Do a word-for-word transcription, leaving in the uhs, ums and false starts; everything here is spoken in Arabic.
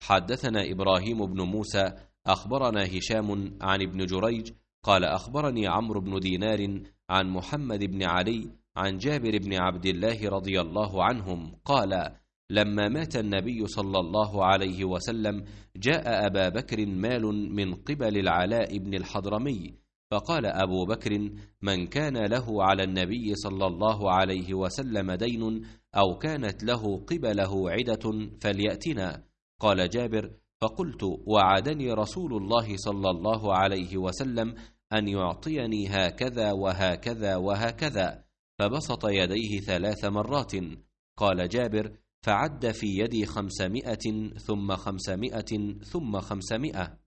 حدثنا إبراهيم بن موسى أخبرنا هشام عن ابن جريج قال أخبرني عمرو بن دينار عن محمد بن علي عن جابر بن عبد الله رضي الله عنهم قال لما مات النبي صلى الله عليه وسلم جاء أبا بكر مال من قبل العلاء بن الحضرمي، فقال أبو بكر من كان له على النبي صلى الله عليه وسلم دين أو كانت له قبله عدة فليأتنا. قال جابر فقلت وعدني رسول الله صلى الله عليه وسلم أن يعطيني هكذا وهكذا وهكذا، فبسط يديه ثلاث مرات. قال جابر فعد في يدي خمسمائة ثم خمسمائة ثم خمسمائة.